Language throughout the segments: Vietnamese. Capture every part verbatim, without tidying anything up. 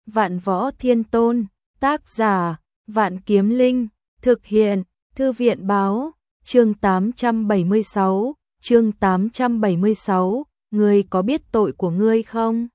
Vạn Võ Thiên Tôn, tác giả, Vạn Kiếm Linh, thực hiện, Thư viện báo, chương tám trăm bảy mươi sáu, chương tám trăm bảy mươi sáu, ngươi có biết tội của ngươi không?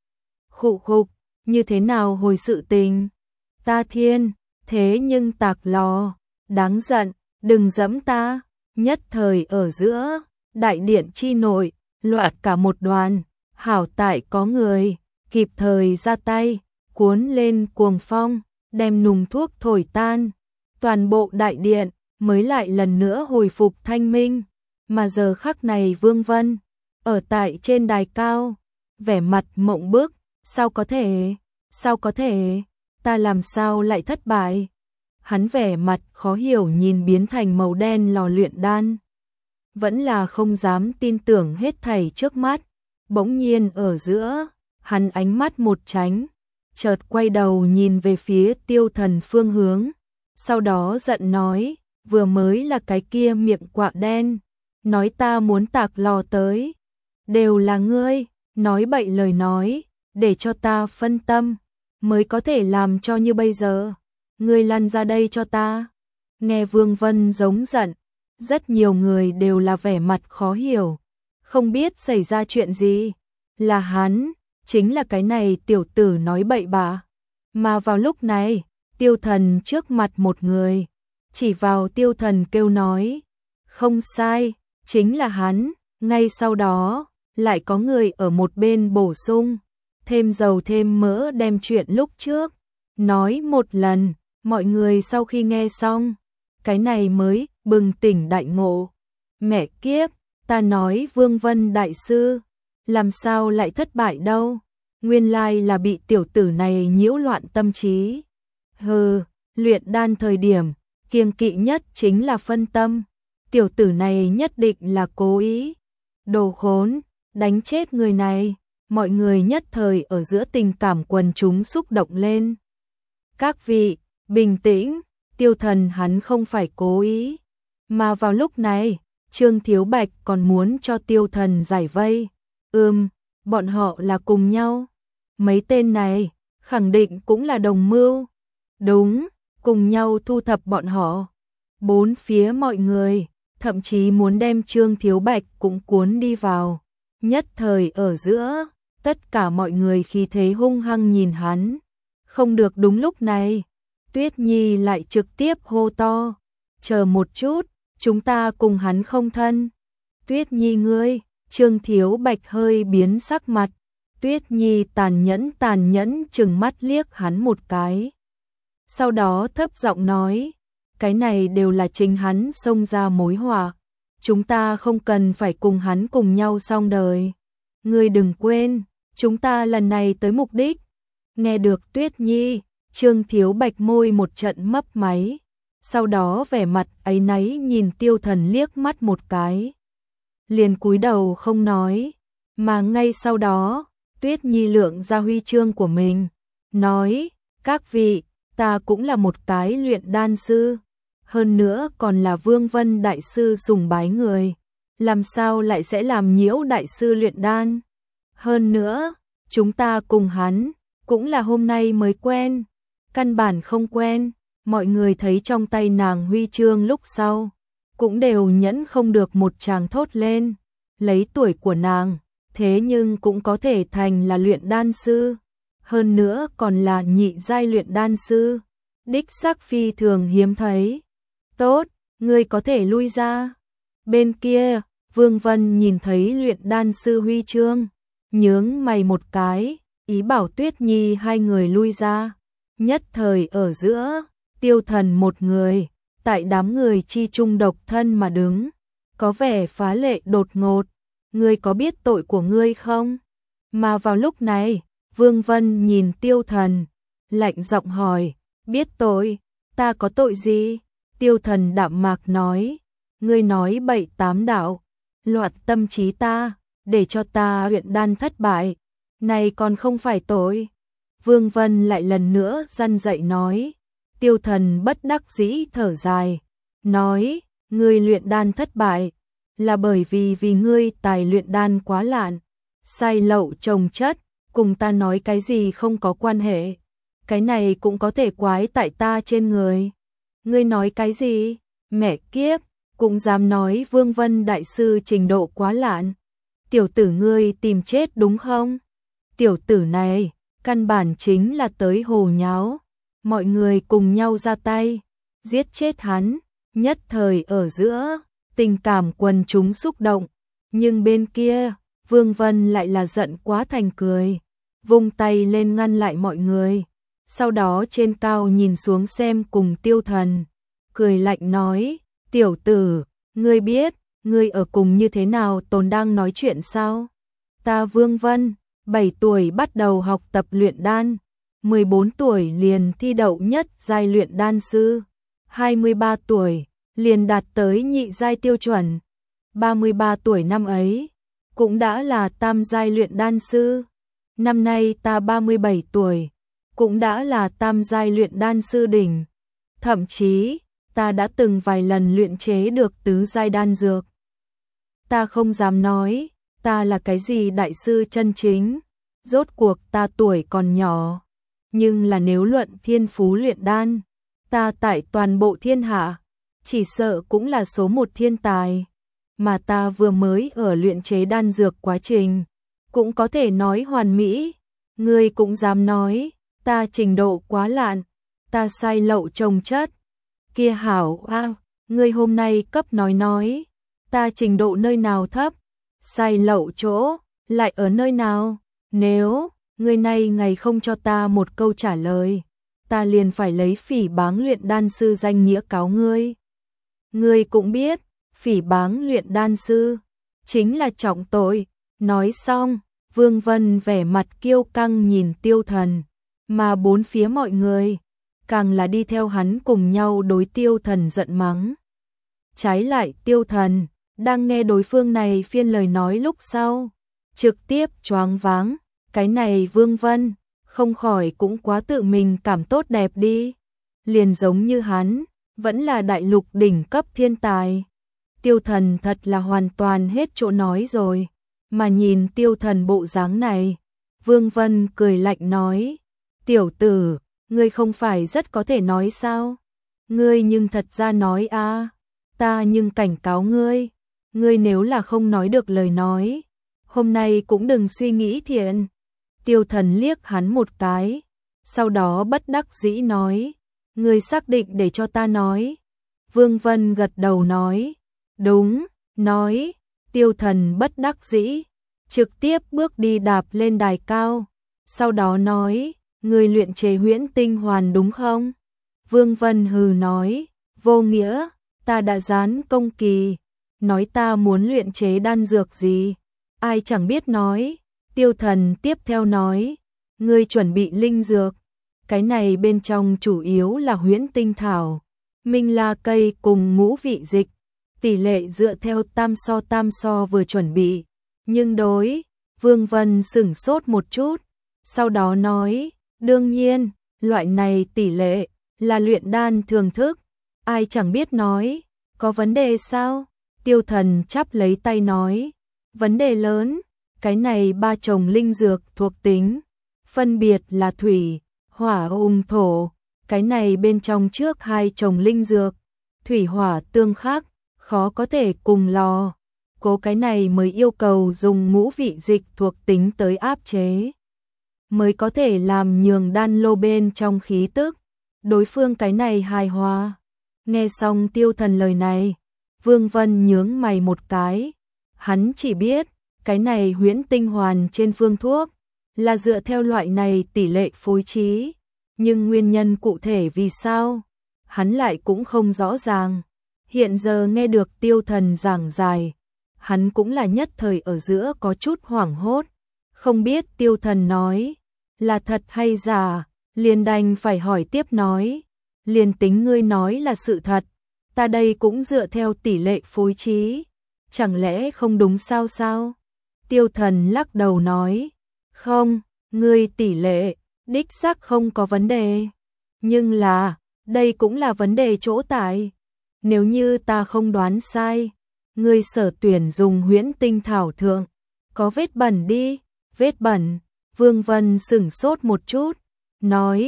Khụ khục, như thế nào hồi sự tình? Ta thiên, thế nhưng tạc lò, đáng giận, đừng dẫm ta, nhất thời ở giữa, đại điện chi nội, loạt cả một đoàn, hảo tại có người, kịp thời ra tay, cuốn lên cuồng phong, đem nùng thuốc thổi tan, toàn bộ đại điện mới lại lần nữa hồi phục thanh minh, mà giờ khắc này Vương Vân, ở tại trên đài cao, vẻ mặt mộng bức, sao có thể, sao có thể, ta làm sao lại thất bại? Hắn vẻ mặt khó hiểu nhìn biến thành màu đen lò luyện đan, vẫn là không dám tin tưởng hết thảy trước mắt, bỗng nhiên ở giữa, hắn ánh mắt một tránh, chợt quay đầu nhìn về phía Tiêu Thần phương hướng, sau đó giận nói, vừa mới là cái kia miệng quạ đen, nói ta muốn tạc lò tới, đều là ngươi, nói bậy lời nói, để cho ta phân tâm, mới có thể làm cho như bây giờ, ngươi lăn ra đây cho ta. Nghe Vương Vân giống giận, rất nhiều người đều là vẻ mặt khó hiểu, không biết xảy ra chuyện gì, là hắn, chính là cái này tiểu tử nói bậy bạ. Mà vào lúc này, Tiêu Thần trước mặt một người, chỉ vào Tiêu Thần kêu nói, không sai, chính là hắn, ngay sau đó, lại có người ở một bên bổ sung, thêm dầu thêm mỡ đem chuyện lúc trước, nói một lần, mọi người sau khi nghe xong, cái này mới bừng tỉnh đại ngộ. Mẹ kiếp, ta nói Vương Vân đại sư, làm sao lại thất bại đâu, nguyên lai là bị tiểu tử này nhiễu loạn tâm trí. Hừ, luyện đan thời điểm, kiêng kỵ nhất chính là phân tâm, tiểu tử này nhất định là cố ý. Đồ khốn, đánh chết người này, mọi người nhất thời ở giữa tình cảm quần chúng xúc động lên. Các vị, bình tĩnh, Tiêu Thần hắn không phải cố ý. Mà vào lúc này, Trương Thiếu Bạch còn muốn cho Tiêu Thần giải vây. Ừm, bọn họ là cùng nhau. Mấy tên này, khẳng định cũng là đồng mưu. Đúng, cùng nhau thu thập bọn họ. Bốn phía mọi người, thậm chí muốn đem Trương Thiếu Bạch cũng cuốn đi vào. Nhất thời ở giữa, tất cả mọi người khí thế hung hăng nhìn hắn. Không được đúng lúc này, Tuyết Nhi lại trực tiếp hô to, chờ một chút, chúng ta cùng hắn không thân. Tuyết Nhi ngươi, Trương Thiếu Bạch hơi biến sắc mặt, Tuyết Nhi tàn nhẫn tàn nhẫn chừng mắt liếc hắn một cái. Sau đó thấp giọng nói, cái này đều là chính hắn xông ra mối họa, chúng ta không cần phải cùng hắn cùng nhau xong đời. Ngươi đừng quên, chúng ta lần này tới mục đích. Nghe được Tuyết Nhi, Trương Thiếu Bạch môi một trận mấp máy, sau đó vẻ mặt áy náy nhìn Tiêu Thần liếc mắt một cái. Liền cúi đầu không nói, mà ngay sau đó, Tuyết Nhi lượng ra huy chương của mình, nói, các vị, ta cũng là một cái luyện đan sư, hơn nữa còn là Vương Vân đại sư sùng bái người, làm sao lại sẽ làm nhiễu đại sư luyện đan? Hơn nữa, chúng ta cùng hắn, cũng là hôm nay mới quen, căn bản không quen, mọi người thấy trong tay nàng huy chương lúc sau, cũng đều nhẫn không được một tràng thốt lên, lấy tuổi của nàng, thế nhưng cũng có thể thành là luyện đan sư, hơn nữa còn là nhị giai luyện đan sư, đích xác phi thường hiếm thấy. Tốt, ngươi có thể lui ra. Bên kia, Vương Vân nhìn thấy luyện đan sư huy chương, nhướng mày một cái, ý bảo Tuyết Nhi hai người lui ra. Nhất thời ở giữa, Tiêu Thần một người, tại đám người chi trung độc thân mà đứng, có vẻ phá lệ đột ngột. Ngươi có biết tội của ngươi không? Mà vào lúc này, Vương Vân nhìn Tiêu Thần, lạnh giọng hỏi, biết tội, ta có tội gì? Tiêu Thần đạm mạc nói, ngươi nói bậy tám đạo, loạn tâm trí ta, để cho ta luyện đan thất bại, này còn không phải tội. Vương Vân lại lần nữa răn dạy nói, Tiêu Thần bất đắc dĩ thở dài, nói, ngươi luyện đan thất bại, là bởi vì vì ngươi tài luyện đan quá lạn, sai lậu trồng chất, cùng ta nói cái gì không có quan hệ. cái này cũng có thể quái tại ta trên người. Ngươi nói cái gì? Mẹ kiếp, cũng dám nói Vương Vân đại sư trình độ quá lạn. Tiểu tử ngươi tìm chết đúng không? Tiểu tử này, căn bản chính là tới hồ nháo. Mọi người cùng nhau ra tay, giết chết hắn, nhất thời ở giữa, tình cảm quần chúng xúc động. Nhưng bên kia, Vương Vân lại là giận quá thành cười, vung tay lên ngăn lại mọi người. Sau đó trên cao nhìn xuống xem cùng Tiêu Thần, cười lạnh nói, tiểu tử, ngươi biết, ngươi ở cùng như thế nào tồn đang nói chuyện sao? Ta Vương Vân, bảy tuổi bắt đầu học tập luyện đan, mười bốn tuổi liền thi đậu nhất giai luyện đan sư, hai mươi ba tuổi liền đạt tới nhị giai tiêu chuẩn, ba mươi ba tuổi năm ấy cũng đã là tam giai luyện đan sư. Năm nay ta ba mươi bảy tuổi, cũng đã là tam giai luyện đan sư đỉnh. Thậm chí, ta đã từng vài lần luyện chế được tứ giai đan dược. Ta không dám nói, ta là cái gì đại sư chân chính, rốt cuộc ta tuổi còn nhỏ. Nhưng là nếu luận thiên phú luyện đan, ta tại toàn bộ thiên hạ, chỉ sợ cũng là số một thiên tài. Mà ta vừa mới ở luyện chế đan dược quá trình, cũng có thể nói hoàn mỹ. Ngươi cũng dám nói, ta trình độ quá lạn, ta sai lậu trồng chất. Kia hảo a, ngươi hôm nay cấp nói nói, ta trình độ nơi nào thấp, sai lậu chỗ, lại ở nơi nào? Nếu, ngươi này ngày không cho ta một câu trả lời, ta liền phải lấy phỉ báng luyện đan sư danh nghĩa cáo ngươi. Ngươi cũng biết, phỉ báng luyện đan sư, chính là trọng tội. Nói xong, Vương Vân vẻ mặt kiêu căng nhìn Tiêu Thần, mà bốn phía mọi người, càng là đi theo hắn cùng nhau đối Tiêu Thần giận mắng. Trái lại Tiêu Thần, đang nghe đối phương này phiên lời nói lúc sau, trực tiếp choáng váng, cái này Vương Vân, không khỏi cũng quá tự mình cảm tốt đẹp đi. Liền giống như hắn, vẫn là đại lục đỉnh cấp thiên tài. Tiêu Thần thật là hoàn toàn hết chỗ nói rồi, mà nhìn Tiêu Thần bộ dáng này, Vương Vân cười lạnh nói, tiểu tử, ngươi không phải rất có thể nói sao? Ngươi nhưng thật ra nói a, ta nhưng cảnh cáo ngươi, ngươi nếu là không nói được lời nói, hôm nay cũng đừng suy nghĩ thiện. Tiêu Thần liếc hắn một cái, sau đó bất đắc dĩ nói, ngươi xác định để cho ta nói. Vương Vân gật đầu nói, đúng, nói. Tiêu Thần bất đắc dĩ, trực tiếp bước đi đạp lên đài cao, sau đó nói, ngươi luyện chế huyễn tinh hoàn đúng không? Vương Vân hừ nói, vô nghĩa, ta đã dán công kỳ, nói ta muốn luyện chế đan dược gì, ai chẳng biết nói. Tiêu Thần tiếp theo nói, ngươi chuẩn bị linh dược, cái này bên trong chủ yếu là huyễn tinh thảo, minh la cây cùng ngũ vị dịch, tỷ lệ dựa theo tam so tam so vừa chuẩn bị. Nhưng đối, Vương Vân sửng sốt một chút, sau đó nói, đương nhiên, loại này tỷ lệ là luyện đan thường thức, ai chẳng biết nói, có vấn đề sao? Tiêu Thần chắp lấy tay nói, vấn đề lớn, cái này ba chồng linh dược thuộc tính, phân biệt là thủy, hỏa ung thổ, cái này bên trong trước hai chồng linh dược, thủy hỏa tương khắc, khó có thể cùng lò. Cố cái này mới yêu cầu dùng ngũ vị dịch thuộc tính tới áp chế, mới có thể làm nhường đan lô bên trong khí tức, đối phương cái này hài hòa. Nghe xong Tiêu Thần lời này, Vương Vân nhướng mày một cái, hắn chỉ biết, cái này huyễn tinh hoàn trên phương thuốc, là dựa theo loại này tỷ lệ phối trí, nhưng nguyên nhân cụ thể vì sao, hắn lại cũng không rõ ràng. Hiện giờ nghe được Tiêu Thần giảng giải, hắn cũng là nhất thời ở giữa có chút hoảng hốt, không biết Tiêu Thần nói là thật hay giả, liền đành phải hỏi tiếp nói, liền tính ngươi nói là sự thật, ta đây cũng dựa theo tỷ lệ phối trí, chẳng lẽ không đúng sao sao? Tiêu Thần lắc đầu nói, không, ngươi tỷ lệ, đích xác không có vấn đề, nhưng là, đây cũng là vấn đề chỗ tại, nếu như ta không đoán sai, ngươi sở tuyển dùng huyễn tinh thảo thượng, có vết bẩn đi, vết bẩn. Vương Vân sửng sốt một chút, nói,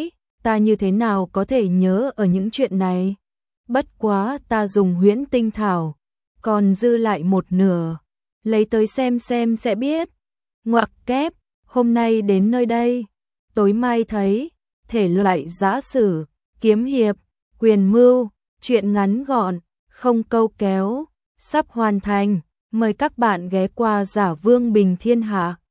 ta như thế nào có thể nhớ ở những chuyện này? Bất quá ta dùng huyễn tinh thảo, còn dư lại một nửa, lấy tới xem xem sẽ biết. Ngoặc kép, hôm nay đến nơi đây, tối mai thấy, thể loại giã sử, kiếm hiệp, quyền mưu, truyện ngắn gọn, không câu kéo, sắp hoàn thành, mời các bạn ghé qua Giả Vương Bình Thiên Hạ.